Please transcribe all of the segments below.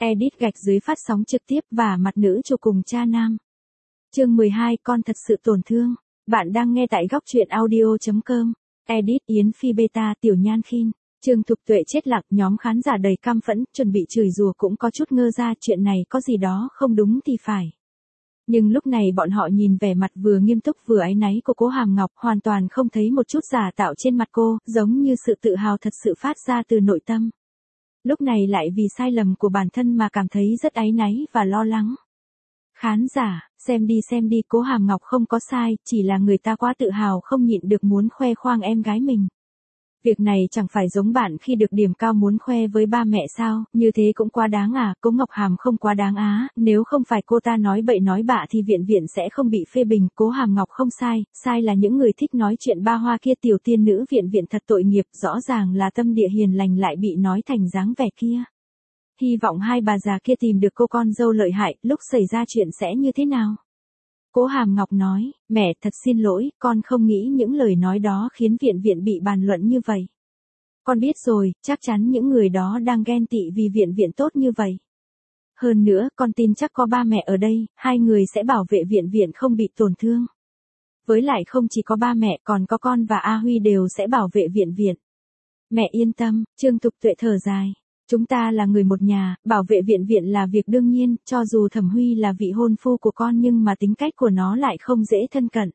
Edit gạch dưới phát sóng trực tiếp và mặt nữ chủ cùng cha nam. Chương 12 con thật sự tổn thương. Bạn đang nghe tại góc truyện audio.com. Edit Yến Phi Beta Tiểu Nhan Khin. Trương Thục Tuệ chết lặng, nhóm khán giả đầy căm phẫn, chuẩn bị chửi rủa cũng có chút ngơ ra chuyện này có gì đó không đúng thì phải. Nhưng lúc này bọn họ nhìn vẻ mặt vừa nghiêm túc vừa áy náy của Cố Hàm Ngọc, hoàn toàn không thấy một chút giả tạo trên mặt cô, giống như sự tự hào thật sự phát ra từ nội tâm. Lúc này lại vì sai lầm của bản thân mà cảm thấy rất áy náy và lo lắng. Khán giả, xem đi, Cố Hàm Ngọc không có sai, chỉ là người ta quá tự hào không nhịn được muốn khoe khoang em gái mình. Việc này chẳng phải giống bạn khi được điểm cao muốn khoe với ba mẹ sao, như thế cũng quá đáng à, Cố Ngọc Hàm không quá đáng á, nếu không phải cô ta nói bậy nói bạ thì viện sẽ không bị phê bình, Cố Hàm Ngọc không sai, sai là những người thích nói chuyện ba hoa kia, tiểu tiên nữ viện thật tội nghiệp, rõ ràng là tâm địa hiền lành lại bị nói thành dáng vẻ kia. Hy vọng hai bà già kia tìm được cô con dâu lợi hại, lúc xảy ra chuyện sẽ như thế nào? Cố Hàm Ngọc nói, mẹ thật xin lỗi, con không nghĩ những lời nói đó khiến viện bị bàn luận như vậy. Con biết rồi, chắc chắn những người đó đang ghen tị vì viện tốt như vậy. Hơn nữa, con tin chắc có ba mẹ ở đây, hai người sẽ bảo vệ viện không bị tổn thương. Với lại không chỉ có ba mẹ, còn có con và A Huy đều sẽ bảo vệ viện. Mẹ yên tâm, Trương Thục Tuệ thở dài. Chúng ta là người một nhà, bảo vệ viện là việc đương nhiên, cho dù Thẩm Huy là vị hôn phu của con nhưng mà tính cách của nó lại không dễ thân cận.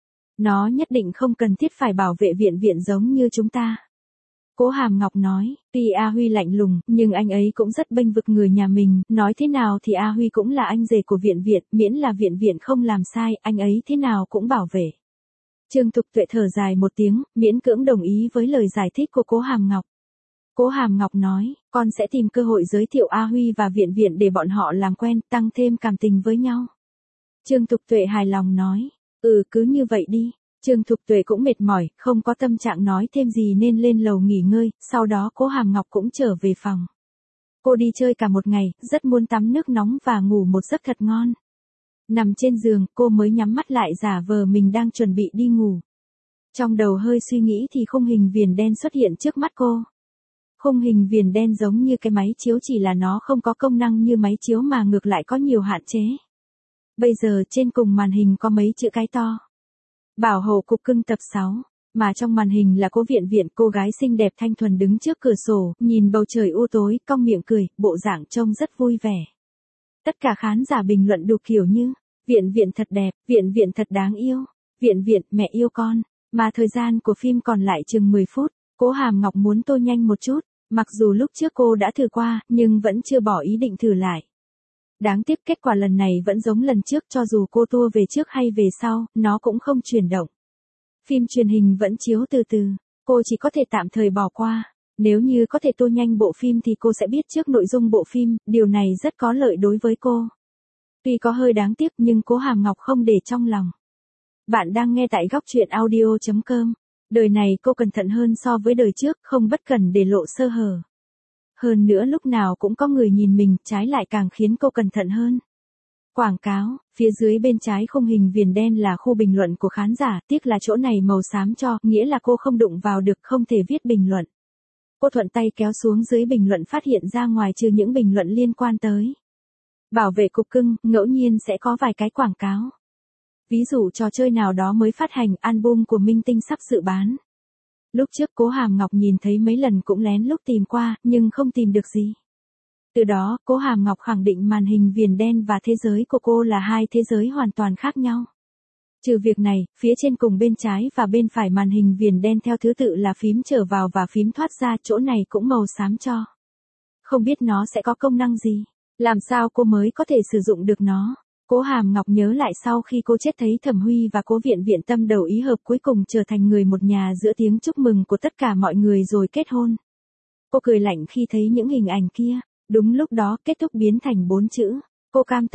Nó nhất định không cần thiết phải bảo vệ viện giống như chúng ta. Cố Hàm Ngọc nói, tuy A Huy lạnh lùng, nhưng anh ấy cũng rất bênh vực người nhà mình, nói thế nào thì A Huy cũng là anh rể của viện, miễn là viện không làm sai, anh ấy thế nào cũng bảo vệ. Trương Thục Tuệ thở dài một tiếng, miễn cưỡng đồng ý với lời giải thích của Cố Hàm Ngọc. Cố Hàm Ngọc nói, con sẽ tìm cơ hội giới thiệu A Huy và viện để bọn họ làm quen, tăng thêm cảm tình với nhau. Trương Thục Tuệ hài lòng nói, cứ như vậy đi. Trương Thục Tuệ cũng mệt mỏi, không có tâm trạng nói thêm gì nên lên lầu nghỉ ngơi, sau đó Cố Hàm Ngọc cũng trở về phòng. Cô đi chơi cả một ngày, rất muốn tắm nước nóng và ngủ một giấc thật ngon. Nằm trên giường, cô mới nhắm mắt lại giả vờ mình đang chuẩn bị đi ngủ. Trong đầu hơi suy nghĩ thì khung hình viền đen xuất hiện trước mắt cô. Khung hình viền đen giống như cái máy chiếu, chỉ là nó không có công năng như máy chiếu mà ngược lại có nhiều hạn chế. Bây giờ trên cùng màn hình có mấy chữ cái to. Bảo hộ cục cưng tập 6, mà trong màn hình là Cố viện, cô gái xinh đẹp thanh thuần đứng trước cửa sổ, nhìn bầu trời u tối, cong miệng cười, bộ dạng trông rất vui vẻ. Tất cả khán giả bình luận đủ kiểu như, viện thật đẹp, viện thật đáng yêu, viện mẹ yêu con, mà thời gian của phim còn lại chừng 10 phút, Cố Hàm Ngọc muốn tô nhanh một chút, mặc dù lúc trước cô đã thử qua, nhưng vẫn chưa bỏ ý định thử lại. Đáng tiếc kết quả lần này vẫn giống lần trước, cho dù cô tua về trước hay về sau, nó cũng không chuyển động. Phim truyền hình vẫn chiếu từ từ, cô chỉ có thể tạm thời bỏ qua. Nếu như có thể tô nhanh bộ phim thì cô sẽ biết trước nội dung bộ phim, điều này rất có lợi đối với cô. Tuy có hơi đáng tiếc nhưng Cố Hàm Ngọc không để trong lòng. Bạn đang nghe tại góc truyện audio.com. Đời này cô cẩn thận hơn so với đời trước, không bất cẩn để lộ sơ hở. Hơn nữa lúc nào cũng có người nhìn mình, trái lại càng khiến cô cẩn thận hơn. Quảng cáo, phía dưới bên trái khung hình viền đen là khu bình luận của khán giả, tiếc là chỗ này màu xám cho, nghĩa là cô không đụng vào được, không thể viết bình luận. Cô thuận tay kéo xuống dưới bình luận, phát hiện ra ngoài trừ những bình luận liên quan tới bảo vệ cục cưng, ngẫu nhiên sẽ có vài cái quảng cáo. Ví dụ trò chơi nào đó mới phát hành, album của minh tinh sắp dự bán. Lúc trước Cố Hàm Ngọc nhìn thấy mấy lần cũng lén lút tìm qua, nhưng không tìm được gì. Từ đó, Cố Hàm Ngọc khẳng định màn hình viền đen và thế giới của cô là hai thế giới hoàn toàn khác nhau. Trừ việc này, phía trên cùng bên trái và bên phải màn hình viền đen theo thứ tự là phím trở vào và phím thoát ra, chỗ này cũng màu xám cho. Không biết nó sẽ có công năng gì, làm sao cô mới có thể sử dụng được nó. Cố Hàm Ngọc nhớ lại sau khi cô chết thấy Thẩm Huy và Cố viện tâm đầu ý hợp cuối cùng trở thành người một nhà giữa tiếng chúc mừng của tất cả mọi người rồi kết hôn. Cô cười lạnh khi thấy những hình ảnh kia, đúng lúc đó kết thúc biến thành 4 chữ. Cô cam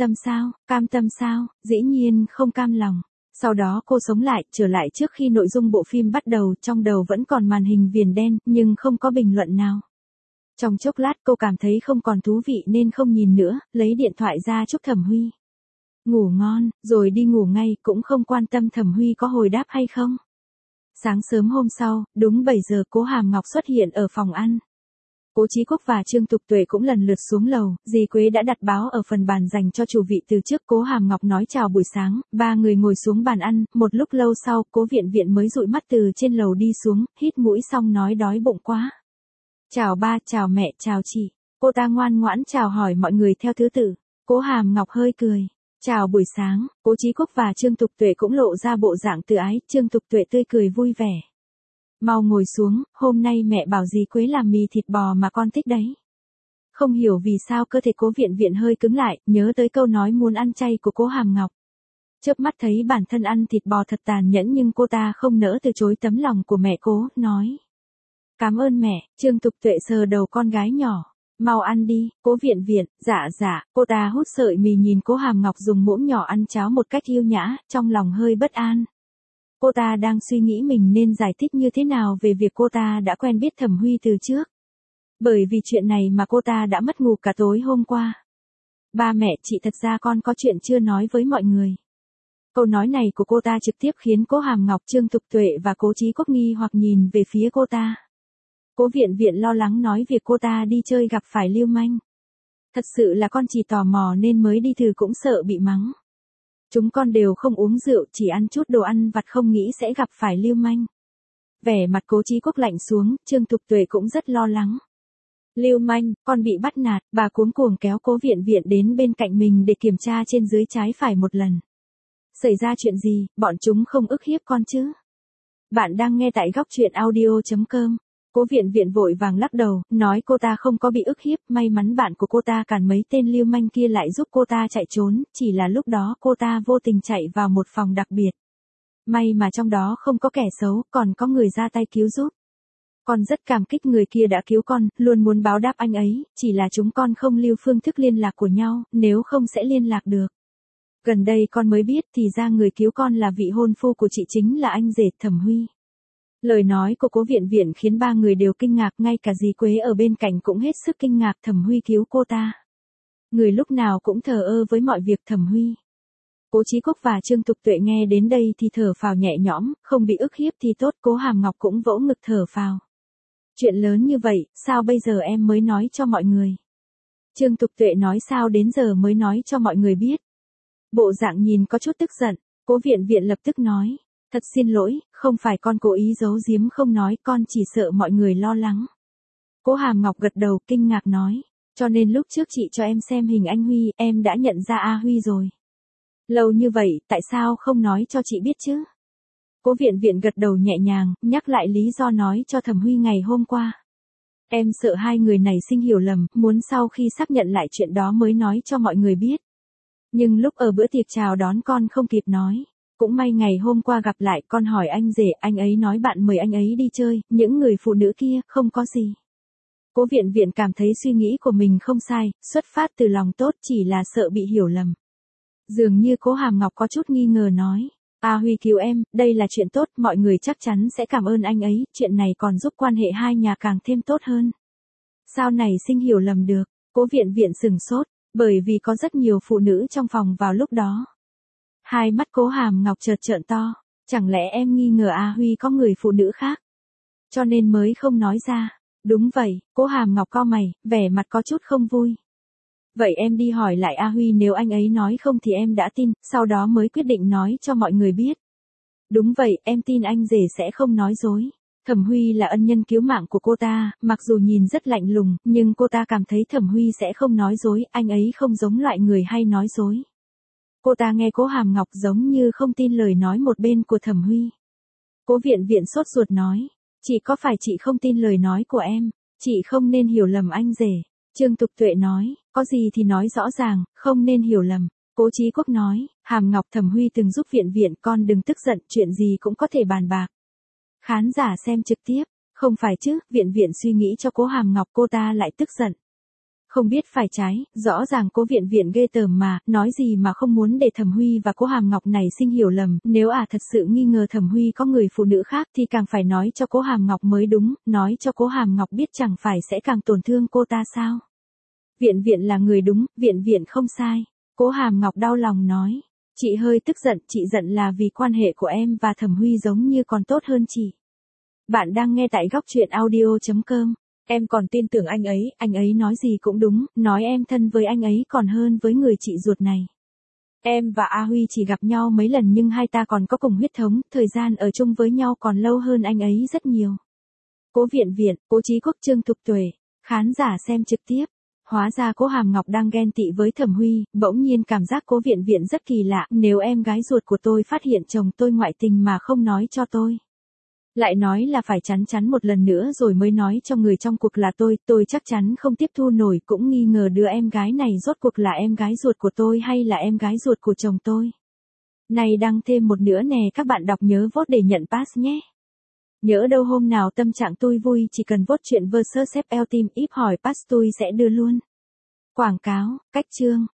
tâm sao, dĩ nhiên không cam lòng. Sau đó cô sống lại, trở lại trước khi nội dung bộ phim bắt đầu, trong đầu vẫn còn màn hình viền đen, nhưng không có bình luận nào. Trong chốc lát cô cảm thấy không còn thú vị nên không nhìn nữa, lấy điện thoại ra chúc Thẩm Huy ngủ ngon, rồi đi ngủ ngay, cũng không quan tâm Thẩm Huy có hồi đáp hay không. Sáng sớm hôm sau, đúng 7 giờ Cố Hàm Ngọc xuất hiện ở phòng ăn. Cố Chí Quốc và Trương Tục Tuệ cũng lần lượt xuống lầu, dì Quế đã đặt báo ở phần bàn dành cho chủ vị từ trước. Cố Hàm Ngọc nói chào buổi sáng, ba người ngồi xuống bàn ăn, một lúc lâu sau, Cố Viện Viện mới dụi mắt từ trên lầu đi xuống, hít mũi xong nói đói bụng quá. Chào ba, chào mẹ, chào chị. Cô ta ngoan ngoãn chào hỏi mọi người theo thứ tự. Cố Hàm Ngọc hơi cười. Chào buổi sáng, Cố Chí Quốc và Trương Tục Tuệ cũng lộ ra bộ dạng tự ái, Trương Tục Tuệ tươi cười vui vẻ. Mau ngồi xuống, hôm nay mẹ bảo dì Quế làm mì thịt bò mà con thích đấy. Không hiểu vì sao cơ thể Cố Viện Viện hơi cứng lại, nhớ tới câu nói muốn ăn chay của Cố Hàm Ngọc. Chớp mắt thấy bản thân ăn thịt bò thật tàn nhẫn nhưng cô ta không nỡ từ chối tấm lòng của mẹ Cố, nói. Cảm ơn mẹ. Trương Tục Tuệ sờ đầu con gái nhỏ. Mau ăn đi, Cố Viện Viện. Dạ, cô ta hút sợi mì nhìn Cố Hàm Ngọc dùng muỗng nhỏ ăn cháo một cách yêu nhã, trong lòng hơi bất an. Cô ta đang suy nghĩ mình nên giải thích như thế nào về việc cô ta đã quen biết Thẩm Huy từ trước. Bởi vì chuyện này mà cô ta đã mất ngủ cả tối hôm qua. Ba mẹ, chị thật ra con có chuyện chưa nói với mọi người. Câu nói này của cô ta trực tiếp khiến Cố Hàm Ngọc, Trương Tục Tuệ và Cố Chí Quốc nghi hoặc nhìn về phía cô ta. Cố Viện Viện lo lắng nói việc cô ta đi chơi gặp phải lưu manh. Thật sự là con chỉ tò mò nên mới đi thử cũng sợ bị mắng. Chúng con đều không uống rượu, chỉ ăn chút đồ ăn vặt không nghĩ sẽ gặp phải lưu manh. Vẻ mặt Cố Chí Quốc lạnh xuống, Trương Tục Tuệ cũng rất lo lắng. Lưu manh, con bị bắt nạt, bà cuống cuồng kéo Cố Viện Viện đến bên cạnh mình để kiểm tra trên dưới trái phải một lần. Xảy ra chuyện gì, bọn chúng không ức hiếp con chứ? Bạn đang nghe tại góc truyện audio.com. Cố Viện Viện vội vàng lắc đầu, nói cô ta không có bị ức hiếp, may mắn bạn của cô ta cản mấy tên lưu manh kia lại giúp cô ta chạy trốn, chỉ là lúc đó cô ta vô tình chạy vào một phòng đặc biệt. May mà trong đó không có kẻ xấu, còn có người ra tay cứu giúp. Con rất cảm kích người kia đã cứu con, luôn muốn báo đáp anh ấy, chỉ là chúng con không lưu phương thức liên lạc của nhau, nếu không sẽ liên lạc được. Gần đây con mới biết thì ra người cứu con là vị hôn phu của chị chính là anh rể Thẩm Huy. Lời nói của Cố Viện Viện khiến ba người đều kinh ngạc, ngay cả dì Quế ở bên cạnh cũng hết sức kinh ngạc. Thẩm Huy cứu cô ta. Người lúc nào cũng thờ ơ với mọi việc Thẩm Huy. Cố Chí Quốc và Trương Tục Tuệ nghe đến đây thì thở phào nhẹ nhõm, không bị ức hiếp thì tốt. Cố Hàm Ngọc cũng vỗ ngực thở phào. Chuyện lớn như vậy, sao bây giờ em mới nói cho mọi người? Trương Tục Tuệ nói sao đến giờ mới nói cho mọi người biết. Bộ dạng nhìn có chút tức giận, Cố Viện Viện lập tức nói. Thật xin lỗi, không phải con cố ý giấu giếm không nói, con chỉ sợ mọi người lo lắng. Cố Hàm Ngọc gật đầu, kinh ngạc nói. Cho nên lúc trước chị cho em xem hình anh Huy, em đã nhận ra A Huy rồi. Lâu như vậy, tại sao không nói cho chị biết chứ? Cố Viện Viện gật đầu nhẹ nhàng, nhắc lại lý do nói cho Thẩm Huy ngày hôm qua. Em sợ hai người này sinh hiểu lầm, muốn sau khi xác nhận lại chuyện đó mới nói cho mọi người biết. Nhưng lúc ở bữa tiệc chào đón con không kịp nói. Cũng may ngày hôm qua gặp lại, con hỏi anh rể, anh ấy nói bạn mời anh ấy đi chơi, những người phụ nữ kia, không có gì. Cố Viện Viện cảm thấy suy nghĩ của mình không sai, xuất phát từ lòng tốt, chỉ là sợ bị hiểu lầm. Dường như Cố Hàm Ngọc có chút nghi ngờ nói. A Huy cứu em, đây là chuyện tốt, mọi người chắc chắn sẽ cảm ơn anh ấy, chuyện này còn giúp quan hệ hai nhà càng thêm tốt hơn. Sao này sinh hiểu lầm được? Cố Viện Viện sừng sốt, bởi vì có rất nhiều phụ nữ trong phòng vào lúc đó. Hai mắt Cố Hàm Ngọc chợt trợn to, chẳng lẽ em nghi ngờ A Huy có người phụ nữ khác? Cho nên mới không nói ra. Đúng vậy, Cố Hàm Ngọc cau mày, vẻ mặt có chút không vui. Vậy em đi hỏi lại A Huy, nếu anh ấy nói không thì em đã tin, sau đó mới quyết định nói cho mọi người biết. Đúng vậy, em tin anh rể sẽ không nói dối. Thẩm Huy là ân nhân cứu mạng của cô ta, mặc dù nhìn rất lạnh lùng, nhưng cô ta cảm thấy Thẩm Huy sẽ không nói dối, anh ấy không giống loại người hay nói dối. Cô ta nghe Cố Hàm Ngọc giống như không tin lời nói một bên của Thẩm Huy. Cố Viện Viện sốt ruột nói, chị có phải chị không tin lời nói của em, chị không nên hiểu lầm anh rể. Trương Tục Tuệ nói, có gì thì nói rõ ràng, không nên hiểu lầm. Cố Chí Quốc nói, Hàm Ngọc, Thẩm Huy từng giúp Viện Viện, con đừng tức giận, chuyện gì cũng có thể bàn bạc. Khán giả xem trực tiếp, không phải chứ, Viện Viện suy nghĩ cho Cố Hàm Ngọc, cô ta lại tức giận. Không biết phải trái, rõ ràng Cố Viện Viện ghê tởm mà, nói gì mà không muốn để Thẩm Huy và Cố Hàm Ngọc này sinh hiểu lầm, nếu thật sự nghi ngờ Thẩm Huy có người phụ nữ khác thì càng phải nói cho Cố Hàm Ngọc mới đúng, nói cho Cố Hàm Ngọc biết chẳng phải sẽ càng tổn thương cô ta sao. Viện Viện là người đúng, Viện Viện không sai. Cố Hàm Ngọc đau lòng nói, chị hơi tức giận, chị giận là vì quan hệ của em và Thẩm Huy giống như còn tốt hơn chị. Bạn đang nghe tại góc truyện audio.com. Em còn tin tưởng anh ấy nói gì cũng đúng, nói em thân với anh ấy còn hơn với người chị ruột này. Em và A Huy chỉ gặp nhau mấy lần nhưng hai ta còn có cùng huyết thống, thời gian ở chung với nhau còn lâu hơn anh ấy rất nhiều. Cố Viện Viện, Cố Chí Quốc, Trương Thục Tuệ, khán giả xem trực tiếp. Hóa ra Cố Hàm Ngọc đang ghen tị với Thẩm Huy, bỗng nhiên cảm giác Cố Viện Viện rất kỳ lạ, nếu em gái ruột của tôi phát hiện chồng tôi ngoại tình mà không nói cho tôi. Lại nói là phải chắn chắn một lần nữa rồi mới nói cho người trong cuộc là tôi chắc chắn không tiếp thu nổi, cũng nghi ngờ đứa em gái này rốt cuộc là em gái ruột của tôi hay là em gái ruột của chồng tôi. Này đăng thêm một nữa nè, các bạn đọc nhớ vote để nhận pass nhé. Nhớ đâu hôm nào tâm trạng tôi vui chỉ cần vote chuyện versus FL Team íp hỏi pass tôi sẽ đưa luôn. Quảng cáo, cách chương.